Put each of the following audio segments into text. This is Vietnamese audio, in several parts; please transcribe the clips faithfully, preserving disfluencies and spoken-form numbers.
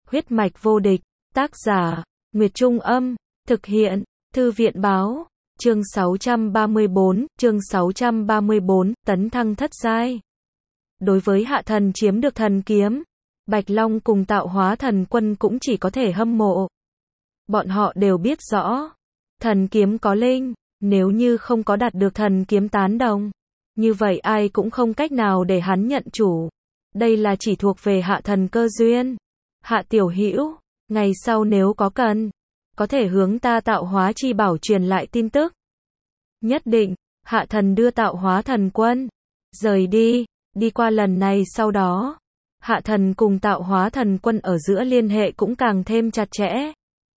Huyết mạch vô địch, tác giả, Nguyệt Trung Âm, thực hiện, Thư viện Báo, chương sáu trăm ba mươi bốn, chương sáu trăm ba mươi bốn, tấn thăng thất giai. Đối với hạ thần chiếm được thần kiếm, Bạch Long cùng tạo hóa thần quân cũng chỉ có thể hâm mộ. Bọn họ đều biết rõ, thần kiếm có linh, nếu như không có đạt được thần kiếm tán đồng, như vậy ai cũng không cách nào để hắn nhận chủ. Đây là chỉ thuộc về hạ thần cơ duyên. Hạ tiểu hữu, ngày sau nếu có cần, có thể hướng ta tạo hóa chi bảo truyền lại tin tức. Nhất định, hạ thần đưa tạo hóa thần quân rời đi. Đi qua lần này sau đó, hạ thần cùng tạo hóa thần quân ở giữa liên hệ cũng càng thêm chặt chẽ.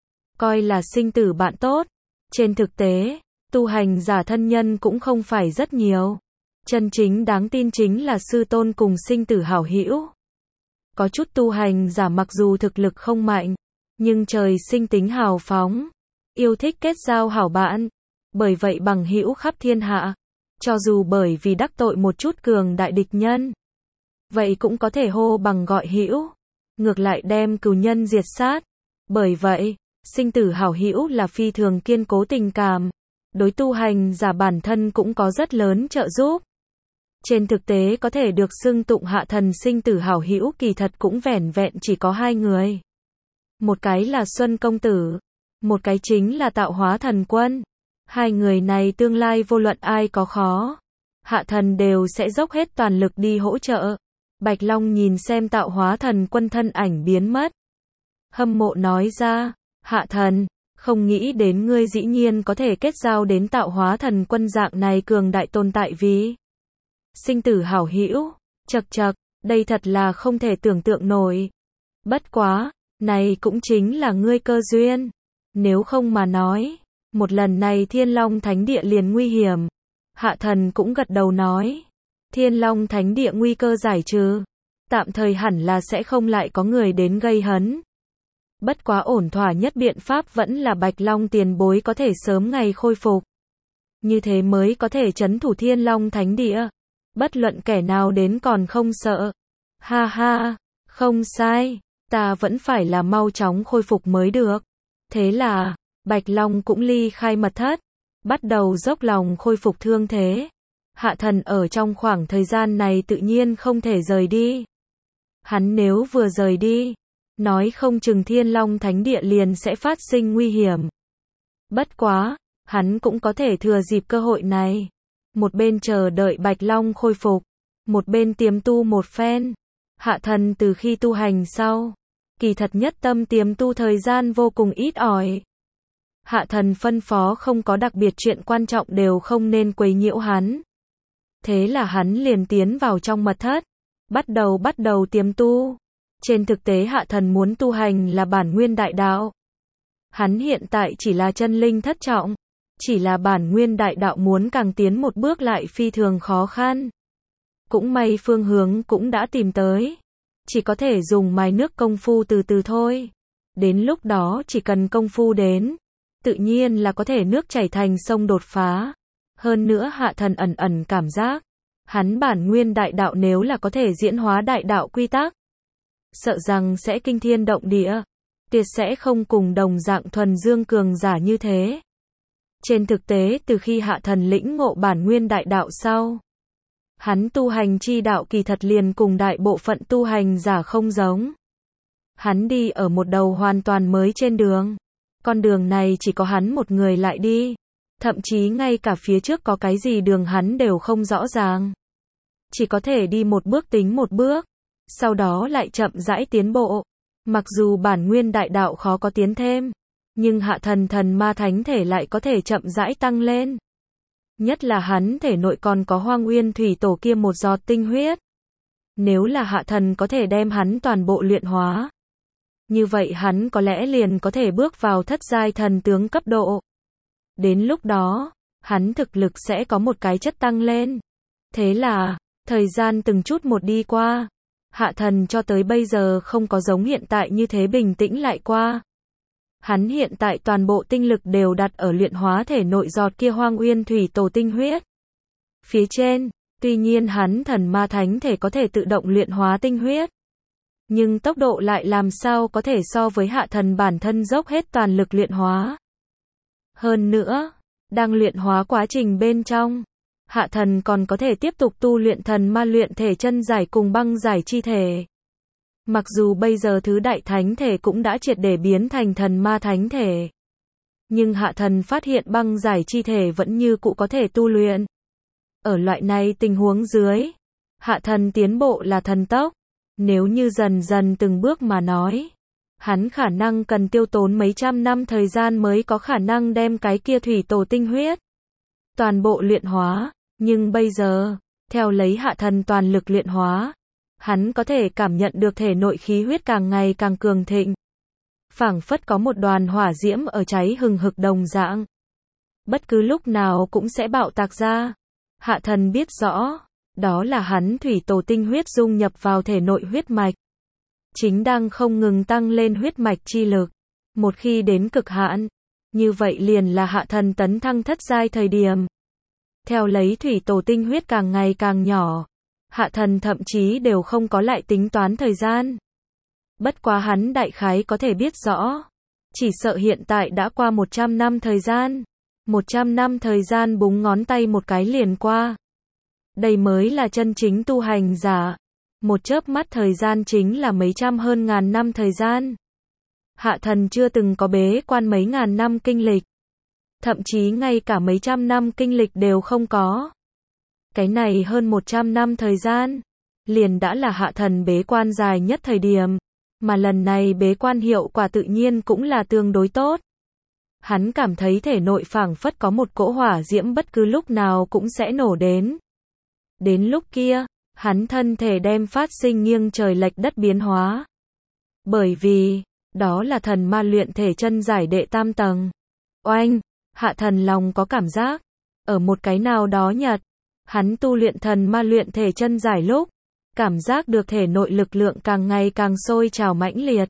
Coi là sinh tử bạn tốt. Trên thực tế, tu hành giả thân nhân cũng không phải rất nhiều. Chân chính đáng tin chính là sư tôn cùng sinh tử hảo hữu. Có chút tu hành giả mặc dù thực lực không mạnh, nhưng trời sinh tính hào phóng, yêu thích kết giao hảo bạn, bởi vậy bằng hữu khắp thiên hạ. Cho dù bởi vì đắc tội một chút cường đại địch nhân, vậy cũng có thể hô bằng gọi hữu, ngược lại đem cừu nhân diệt sát. Bởi vậy, sinh tử hảo hữu là phi thường kiên cố tình cảm, đối tu hành giả bản thân cũng có rất lớn trợ giúp. Trên thực tế có thể được xưng tụng hạ thần sinh tử hảo hữu kỳ thật cũng vẻn vẹn chỉ có hai người. Một cái là Xuân Công Tử, một cái chính là tạo hóa thần quân. Hai người này tương lai vô luận ai có khó, hạ thần đều sẽ dốc hết toàn lực đi hỗ trợ. Bạch Long nhìn xem tạo hóa thần quân thân ảnh biến mất, hâm mộ nói ra, hạ thần, không nghĩ đến ngươi dĩ nhiên có thể kết giao đến tạo hóa thần quân dạng này cường đại tồn tại vì sinh tử hảo hữu. Chậc chậc, đây thật là không thể tưởng tượng nổi. Bất quá, này cũng chính là ngươi cơ duyên. Nếu không mà nói, một lần này Thiên Long Thánh Địa liền nguy hiểm. Hạ thần cũng gật đầu nói, Thiên Long Thánh Địa nguy cơ giải trừ, tạm thời hẳn là sẽ không lại có người đến gây hấn. Bất quá ổn thỏa nhất biện pháp vẫn là Bạch Long tiền bối có thể sớm ngày khôi phục. Như thế mới có thể trấn thủ Thiên Long Thánh Địa. Bất luận kẻ nào đến còn không sợ. Ha ha, không sai, ta vẫn phải là mau chóng khôi phục mới được. Thế là, Bạch Long cũng ly khai mật thất, bắt đầu dốc lòng khôi phục thương thế. Hạ thần ở trong khoảng thời gian này tự nhiên không thể rời đi. Hắn nếu vừa rời đi, nói không chừng Thiên Long Thánh Địa liền sẽ phát sinh nguy hiểm. Bất quá, hắn cũng có thể thừa dịp cơ hội này, một bên chờ đợi Bạch Long khôi phục, một bên tiềm tu một phen. Hạ thần từ khi tu hành sau, kỳ thật nhất tâm tiềm tu thời gian vô cùng ít ỏi. Hạ thần phân phó không có đặc biệt chuyện quan trọng đều không nên quấy nhiễu hắn. Thế là hắn liền tiến vào trong mật thất, bắt đầu bắt đầu tiềm tu. Trên thực tế hạ thần muốn tu hành là bản nguyên đại đạo. Hắn hiện tại chỉ là chân linh thất trọng, chỉ là bản nguyên đại đạo muốn càng tiến một bước lại phi thường khó khăn. Cũng may phương hướng cũng đã tìm tới, chỉ có thể dùng mài nước công phu từ từ thôi. Đến lúc đó chỉ cần công phu đến, tự nhiên là có thể nước chảy thành sông đột phá. Hơn nữa hạ thần ẩn ẩn cảm giác, hắn bản nguyên đại đạo nếu là có thể diễn hóa đại đạo quy tắc, sợ rằng sẽ kinh thiên động địa, tuyệt sẽ không cùng đồng dạng thuần dương cường giả như thế. Trên thực tế từ khi hạ thần lĩnh ngộ bản nguyên đại đạo sau, hắn tu hành chi đạo kỳ thật liền cùng đại bộ phận tu hành giả không giống. Hắn đi ở một đầu hoàn toàn mới trên đường. Con đường này chỉ có hắn một người lại đi. Thậm chí ngay cả phía trước có cái gì đường hắn đều không rõ ràng. Chỉ có thể đi một bước tính một bước, sau đó lại chậm rãi tiến bộ. Mặc dù bản nguyên đại đạo khó có tiến thêm, nhưng hạ thần thần ma thánh thể lại có thể chậm rãi tăng lên. Nhất là hắn thể nội còn có Hoang Uyên Thủy Tổ kia một giọt tinh huyết. Nếu là hạ thần có thể đem hắn toàn bộ luyện hóa, như vậy hắn có lẽ liền có thể bước vào thất giai thần tướng cấp độ. Đến lúc đó, hắn thực lực sẽ có một cái chất tăng lên. Thế là, thời gian từng chút một đi qua, hạ thần cho tới bây giờ không có giống hiện tại như thế bình tĩnh lại qua. Hắn hiện tại toàn bộ tinh lực đều đặt ở luyện hóa thể nội giọt kia Hoang Uyên Thủy Tổ tinh huyết. Phía trên, tuy nhiên hắn thần ma thánh thể có thể tự động luyện hóa tinh huyết, nhưng tốc độ lại làm sao có thể so với hạ thần bản thân dốc hết toàn lực luyện hóa. Hơn nữa, đang luyện hóa quá trình bên trong, hạ thần còn có thể tiếp tục tu luyện thần ma luyện thể chân giải cùng băng giải chi thể. Mặc dù bây giờ thứ đại thánh thể cũng đã triệt để biến thành thần ma thánh thể, nhưng hạ thần phát hiện băng giải chi thể vẫn như cũ có thể tu luyện. Ở loại này tình huống dưới, hạ thần tiến bộ là thần tốc. Nếu như dần dần từng bước mà nói, hắn khả năng cần tiêu tốn mấy trăm năm thời gian mới có khả năng đem cái kia thủy tổ tinh huyết toàn bộ luyện hóa. Nhưng bây giờ, theo lấy hạ thần toàn lực luyện hóa, hắn có thể cảm nhận được thể nội khí huyết càng ngày càng cường thịnh. Phảng phất có một đoàn hỏa diễm ở cháy hừng hực đồng dạng. Bất cứ lúc nào cũng sẽ bạo tạc ra. Hạ thần biết rõ, đó là hắn thủy tổ tinh huyết dung nhập vào thể nội huyết mạch. Chính đang không ngừng tăng lên huyết mạch chi lực. Một khi đến cực hạn, như vậy liền là hạ thần tấn thăng thất giai thời điểm. Theo lấy thủy tổ tinh huyết càng ngày càng nhỏ, hạ thần thậm chí đều không có lại tính toán thời gian. Bất quá hắn đại khái có thể biết rõ, chỉ sợ hiện tại đã qua một trăm năm thời gian. một trăm năm thời gian búng ngón tay một cái liền qua. Đây mới là chân chính tu hành giả. Một chớp mắt thời gian chính là mấy trăm hơn ngàn năm thời gian. Hạ thần chưa từng có bế quan mấy ngàn năm kinh lịch. Thậm chí ngay cả mấy trăm năm kinh lịch đều không có. Cái này hơn một trăm năm thời gian, liền đã là hạ thần bế quan dài nhất thời điểm. Mà lần này bế quan hiệu quả tự nhiên cũng là tương đối tốt. Hắn cảm thấy thể nội phảng phất có một cỗ hỏa diễm bất cứ lúc nào cũng sẽ nổ đến. Đến lúc kia, hắn thân thể đem phát sinh nghiêng trời lệch đất biến hóa. Bởi vì, đó là thần ma luyện thể chân giải đệ tam tầng. Oanh, hạ thần lòng có cảm giác, ở một cái nào đó nhật, hắn tu luyện thần ma luyện thể chân giải lúc, cảm giác được thể nội lực lượng càng ngày càng sôi trào mãnh liệt.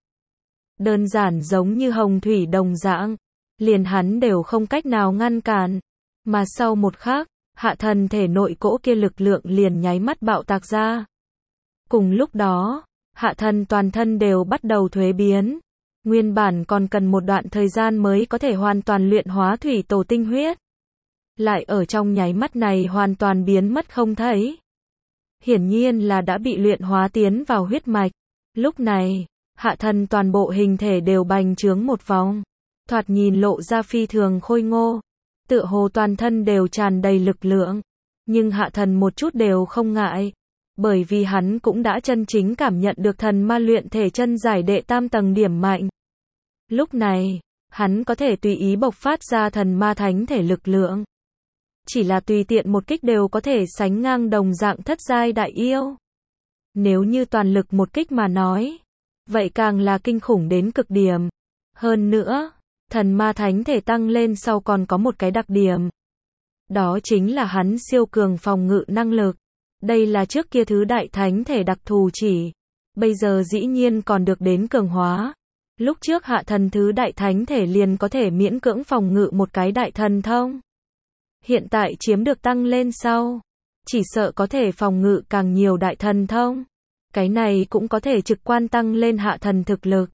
Đơn giản giống như hồng thủy đồng dạng, liền hắn đều không cách nào ngăn cản. Mà sau một khắc, hạ thần thể nội cỗ kia lực lượng liền nháy mắt bạo tạc ra. Cùng lúc đó, hạ thần toàn thân đều bắt đầu thuế biến. Nguyên bản còn cần một đoạn thời gian mới có thể hoàn toàn luyện hóa thủy tổ tinh huyết. Lại ở trong nháy mắt này hoàn toàn biến mất không thấy. Hiển nhiên là đã bị luyện hóa tiến vào huyết mạch. Lúc này, hạ thần toàn bộ hình thể đều bành trướng một vòng. Thoạt nhìn lộ ra phi thường khôi ngô. Tựa hồ toàn thân đều tràn đầy lực lượng. Nhưng hạ thần một chút đều không ngại. Bởi vì hắn cũng đã chân chính cảm nhận được thần ma luyện thể chân giải đệ tam tầng điểm mạnh. Lúc này, hắn có thể tùy ý bộc phát ra thần ma thánh thể lực lượng. Chỉ là tùy tiện một kích đều có thể sánh ngang đồng dạng thất giai đại yêu. Nếu như toàn lực một kích mà nói, vậy càng là kinh khủng đến cực điểm. Hơn nữa, thần ma thánh thể tăng lên sau còn có một cái đặc điểm. Đó chính là hắn siêu cường phòng ngự năng lực. Đây là trước kia thứ đại thánh thể đặc thù chỉ. Bây giờ dĩ nhiên còn được đến cường hóa. Lúc trước hạ thần thứ đại thánh thể liền có thể miễn cưỡng phòng ngự một cái đại thần thông. Hiện tại chiếm được tăng lên sau, chỉ sợ có thể phòng ngự càng nhiều đại thần thông. Cái này cũng có thể trực quan tăng lên hạ thần thực lực.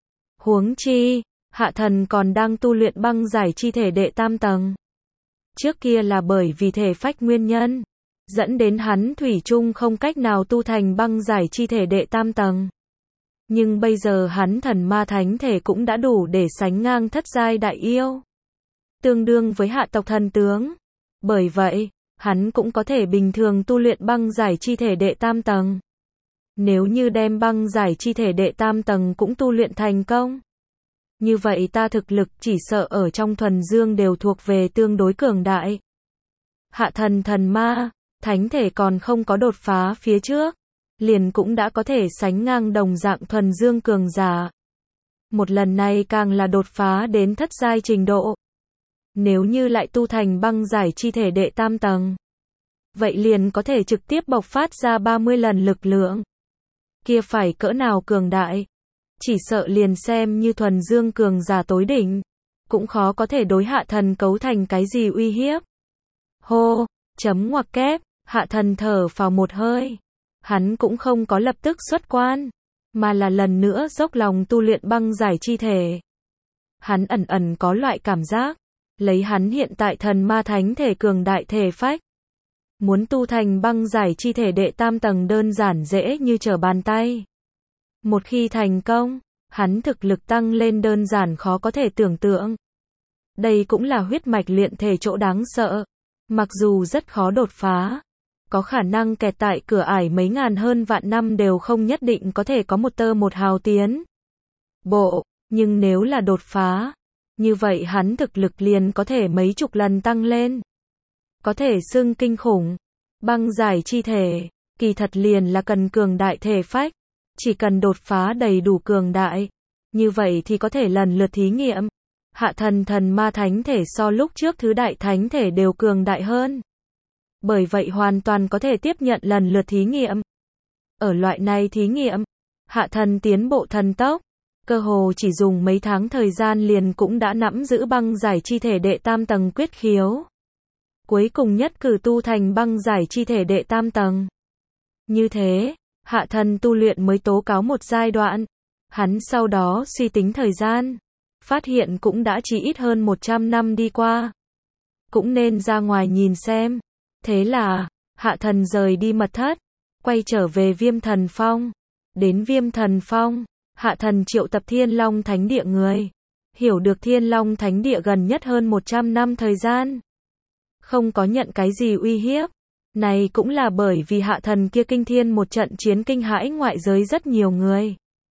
Huống chi, hạ thần còn đang tu luyện băng giải chi thể đệ tam tầng. Trước kia là bởi vì thể phách nguyên nhân, dẫn đến hắn thủy chung không cách nào tu thành băng giải chi thể đệ tam tầng. Nhưng bây giờ hắn thần ma thánh thể cũng đã đủ để sánh ngang thất giai đại yêu. Tương đương với hạ tộc thần tướng. Bởi vậy, hắn cũng có thể bình thường tu luyện băng giải chi thể đệ tam tầng. Nếu như đem băng giải chi thể đệ tam tầng cũng tu luyện thành công, như vậy ta thực lực chỉ sợ ở trong thuần dương đều thuộc về tương đối cường đại. Hạ thần thần ma, thánh thể còn không có đột phá phía trước, liền cũng đã có thể sánh ngang đồng dạng thuần dương cường giả. Một lần này càng là đột phá đến thất giai trình độ. Nếu như lại tu thành băng giải chi thể đệ tam tầng, vậy liền có thể trực tiếp bộc phát ra ba mươi lần lực lượng. Kia phải cỡ nào cường đại? Chỉ sợ liền xem như thuần dương cường giả tối đỉnh, cũng khó có thể đối hạ thần cấu thành cái gì uy hiếp. Hô, chấm ngoặc kép, hạ thần thở phào một hơi. Hắn cũng không có lập tức xuất quan, mà là lần nữa dốc lòng tu luyện băng giải chi thể. Hắn ẩn ẩn có loại cảm giác, lấy hắn hiện tại thần ma thánh thể cường đại thể phách, muốn tu thành băng giải chi thể đệ tam tầng đơn giản dễ như trở bàn tay. Một khi thành công, hắn thực lực tăng lên đơn giản khó có thể tưởng tượng. Đây cũng là huyết mạch luyện thể chỗ đáng sợ. Mặc dù rất khó đột phá, có khả năng kẹt tại cửa ải mấy ngàn hơn vạn năm đều không nhất định có thể có một tơ một hào tiến bộ, nhưng nếu là đột phá, như vậy hắn thực lực liền có thể mấy chục lần tăng lên. Có thể xưng kinh khủng. Băng giải chi thể, kỳ thật liền là cần cường đại thể phách. Chỉ cần đột phá đầy đủ cường đại, như vậy thì có thể lần lượt thí nghiệm. Hạ thần thần ma thánh thể so lúc trước thứ đại thánh thể đều cường đại hơn. Bởi vậy hoàn toàn có thể tiếp nhận lần lượt thí nghiệm. Ở loại này thí nghiệm, hạ thần tiến bộ thần tốc, cơ hồ chỉ dùng mấy tháng thời gian liền cũng đã nắm giữ băng giải chi thể đệ tam tầng quyết khiếu. Cuối cùng nhất cử tu thành băng giải chi thể đệ tam tầng. Như thế, hạ thần tu luyện mới tố cáo một giai đoạn. Hắn sau đó suy tính thời gian, phát hiện cũng đã chỉ ít hơn một trăm năm đi qua. Cũng nên ra ngoài nhìn xem. Thế là, hạ thần rời đi mật thất, quay trở về Viêm Thần Phong. Đến Viêm Thần Phong, hạ thần triệu tập Thiên Long Thánh Địa người. Hiểu được Thiên Long Thánh Địa gần nhất hơn một trăm năm thời gian, không có nhận cái gì uy hiếp. Này cũng là bởi vì hạ thần kia kinh thiên một trận chiến kinh hãi ngoại giới rất nhiều người.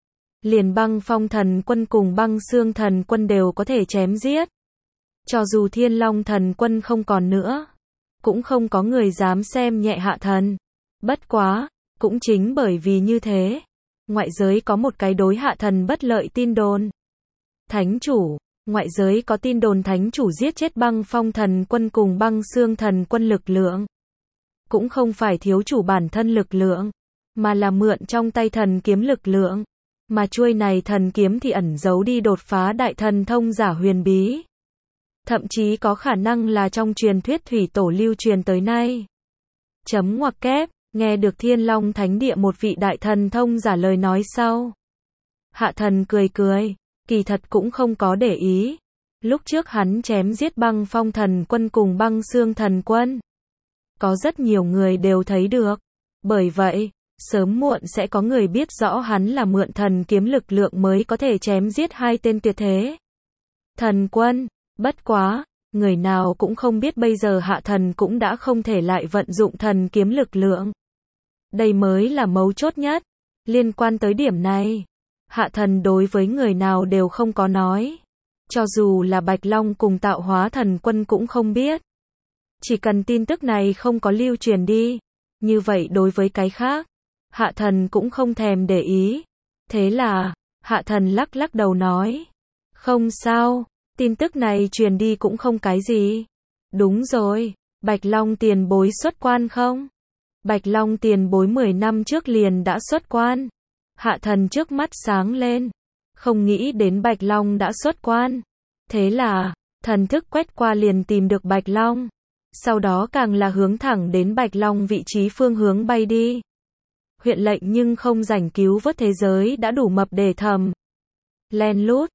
Liền băng phong thần quân cùng băng xương thần quân đều có thể chém giết. Cho dù Thiên Long thần quân không còn nữa, cũng không có người dám xem nhẹ hạ thần. Bất quá, cũng chính bởi vì như thế, ngoại giới có một cái đối hạ thần bất lợi tin đồn. Thánh chủ, ngoại giới có tin đồn thánh chủ giết chết băng phong thần quân cùng băng xương thần quân lực lượng. Cũng không phải thiếu chủ bản thân lực lượng, mà là mượn trong tay thần kiếm lực lượng. Mà chuôi này thần kiếm thì ẩn giấu đi đột phá đại thần thông giả huyền bí. Thậm chí có khả năng là trong truyền thuyết thủy tổ lưu truyền tới nay. Chấm ngoặc kép, nghe được Thiên Long Thánh Địa một vị đại thần thông giả lời nói sau. Hạ thần cười cười, kỳ thật cũng không có để ý. Lúc trước hắn chém giết băng phong thần quân cùng băng xương thần quân, có rất nhiều người đều thấy được. Bởi vậy, sớm muộn sẽ có người biết rõ hắn là mượn thần kiếm lực lượng mới có thể chém giết hai tên tuyệt thế thần quân. Bất quá, người nào cũng không biết bây giờ hạ thần cũng đã không thể lại vận dụng thần kiếm lực lượng. Đây mới là mấu chốt nhất. Liên quan tới điểm này, hạ thần đối với người nào đều không có nói. Cho dù là Bạch Long cùng tạo hóa thần quân cũng không biết. Chỉ cần tin tức này không có lưu truyền đi, như vậy đối với cái khác, hạ thần cũng không thèm để ý. Thế là, hạ thần lắc lắc đầu nói, không sao, tin tức này truyền đi cũng không cái gì. Đúng rồi, Bạch Long tiền bối xuất quan không? Bạch Long tiền bối mười năm trước liền đã xuất quan. Hạ thần trước mắt sáng lên, không nghĩ đến Bạch Long đã xuất quan. Thế là, thần thức quét qua liền tìm được Bạch Long. Sau đó càng là hướng thẳng đến Bạch Long vị trí phương hướng bay đi. Huyện lệnh nhưng không rảnh cứu vớt thế giới đã đủ mập để thầm. Len lút,